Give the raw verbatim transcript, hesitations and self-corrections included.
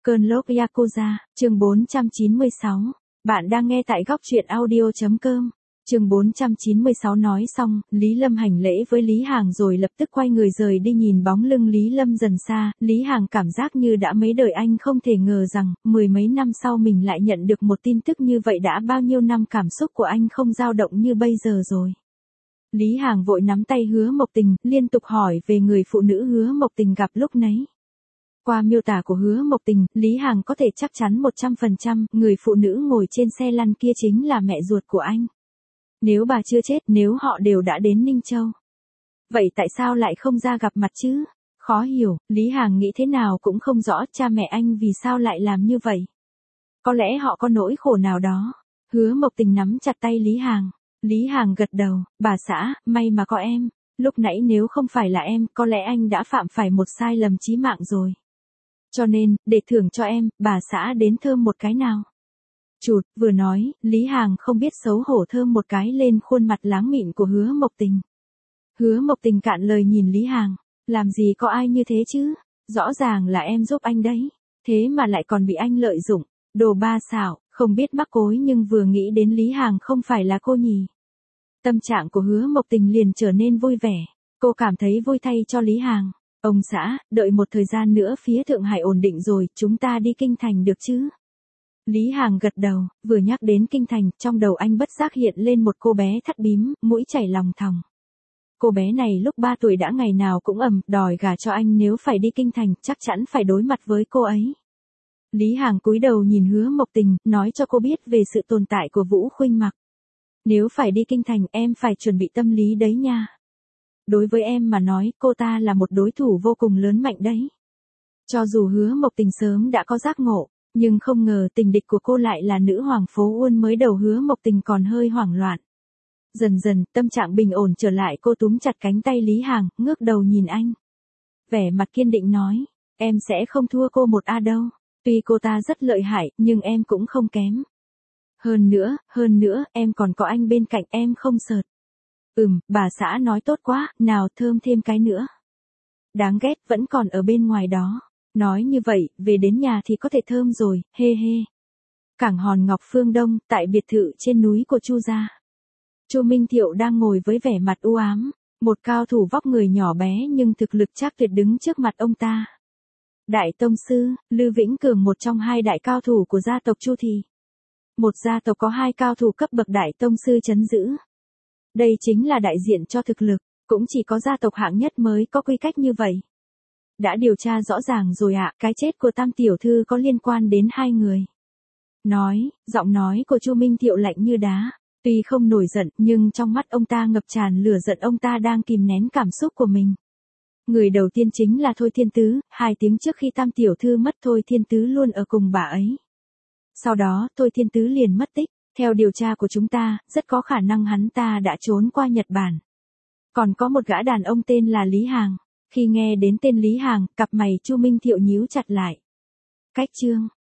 Cơn lốc Yakuza, chương bốn trăm chín mươi sáu. Bạn đang nghe tại góc truyện audio.com. Chương bốn trăm chín mươi sáu nói xong, Lý Lâm hành lễ với Lý Hàng rồi lập tức quay người rời đi. Nhìn bóng lưng Lý Lâm dần xa, Lý Hàng cảm giác như đã mấy đời. Anh không thể ngờ rằng, mười mấy năm sau mình lại nhận được một tin tức như vậy. Đã bao nhiêu năm cảm xúc của anh không dao động như bây giờ rồi. Lý Hàng vội nắm tay Hứa Mộc Tình, liên tục hỏi về người phụ nữ Hứa Mộc Tình gặp lúc nấy. Qua miêu tả của Hứa Mộc Tình, Lý Hàng có thể chắc chắn một trăm phần trăm, người phụ nữ ngồi trên xe lăn kia chính là mẹ ruột của anh. Nếu bà chưa chết, nếu họ đều đã đến Ninh Châu. Vậy tại sao lại không ra gặp mặt chứ? Khó hiểu, Lý Hàng nghĩ thế nào cũng không rõ cha mẹ anh vì sao lại làm như vậy. Có lẽ họ có nỗi khổ nào đó. Hứa Mộc Tình nắm chặt tay Lý Hàng. Lý Hàng gật đầu, bà xã, may mà có em. Lúc nãy nếu không phải là em, có lẽ anh đã phạm phải một sai lầm chí mạng rồi. Cho nên, để thưởng cho em, bà xã đến thơm một cái nào. Chụt, vừa nói, Lý Hàng không biết xấu hổ thơm một cái lên khuôn mặt láng mịn của Hứa Mộc Tình. Hứa Mộc Tình cạn lời nhìn Lý Hàng, làm gì có ai như thế chứ, rõ ràng là em giúp anh đấy, thế mà lại còn bị anh lợi dụng, đồ ba xảo, không biết mắc cối nhưng vừa nghĩ đến Lý Hàng không phải là cô nhỉ. Tâm trạng của Hứa Mộc Tình liền trở nên vui vẻ, cô cảm thấy vui thay cho Lý Hàng. Ông xã, đợi một thời gian nữa phía Thượng Hải ổn định rồi, chúng ta đi Kinh Thành được chứ? Lý Hàng gật đầu, vừa nhắc đến Kinh Thành, trong đầu anh bất giác hiện lên một cô bé thắt bím, mũi chảy lòng thòng. Cô bé này lúc ba tuổi đã ngày nào cũng ầm, đòi gả cho anh, nếu phải đi Kinh Thành, chắc chắn phải đối mặt với cô ấy. Lý Hàng cúi đầu nhìn Hứa Mộc Tình, nói cho cô biết về sự tồn tại của Vũ Khuynh Mặc. Nếu phải đi Kinh Thành, em phải chuẩn bị tâm lý đấy nha. Đối với em mà nói, cô ta là một đối thủ vô cùng lớn mạnh đấy. Cho dù Hứa Mộc Tình sớm đã có giác ngộ, nhưng không ngờ tình địch của cô lại là nữ hoàng phố Uôn. Mới đầu Hứa Mộc Tình còn hơi hoảng loạn. Dần dần, tâm trạng bình ổn trở lại, cô túm chặt cánh tay Lý Hàng, ngước đầu nhìn anh. Vẻ mặt kiên định nói, em sẽ không thua cô một a đâu. Tuy cô ta rất lợi hại, nhưng em cũng không kém. Hơn nữa, hơn nữa, em còn có anh bên cạnh, em không sợt. Ừm, bà xã nói tốt quá, nào thơm thêm cái nữa. Đáng ghét, vẫn còn ở bên ngoài đó. Nói như vậy, về đến nhà thì có thể thơm rồi, hê hê. Cảng hòn ngọc phương Đông, tại biệt thự trên núi của Chu gia. Chu Minh Thiệu đang ngồi với vẻ mặt u ám, một cao thủ vóc người nhỏ bé nhưng thực lực chắc tuyệt đứng trước mặt ông ta. Đại tông sư, Lư Vĩnh Cường, một trong hai đại cao thủ của gia tộc Chu Thị. Một gia tộc có hai cao thủ cấp bậc đại tông sư trấn giữ. Đây chính là đại diện cho thực lực, cũng chỉ có gia tộc hạng nhất mới có quy cách như vậy. Đã điều tra rõ ràng rồi ạ, cái chết của Tam tiểu thư có liên quan đến hai người. Nói, giọng nói của Chu Minh Thiệu lạnh như đá, tuy không nổi giận nhưng trong mắt ông ta ngập tràn lửa giận, ông ta đang kìm nén cảm xúc của mình. Người đầu tiên chính là Thôi Thiên Tứ, hai tiếng trước khi Tam tiểu thư mất Thôi Thiên Tứ luôn ở cùng bà ấy. Sau đó, Thôi Thiên Tứ liền mất tích. Theo điều tra của chúng ta, rất có khả năng hắn ta đã trốn qua Nhật Bản. Còn có một gã đàn ông tên là Lý Hàng. Khi nghe đến tên Lý Hàng, cặp mày Chu Minh Thiệu nhíu chặt lại. Cách chương,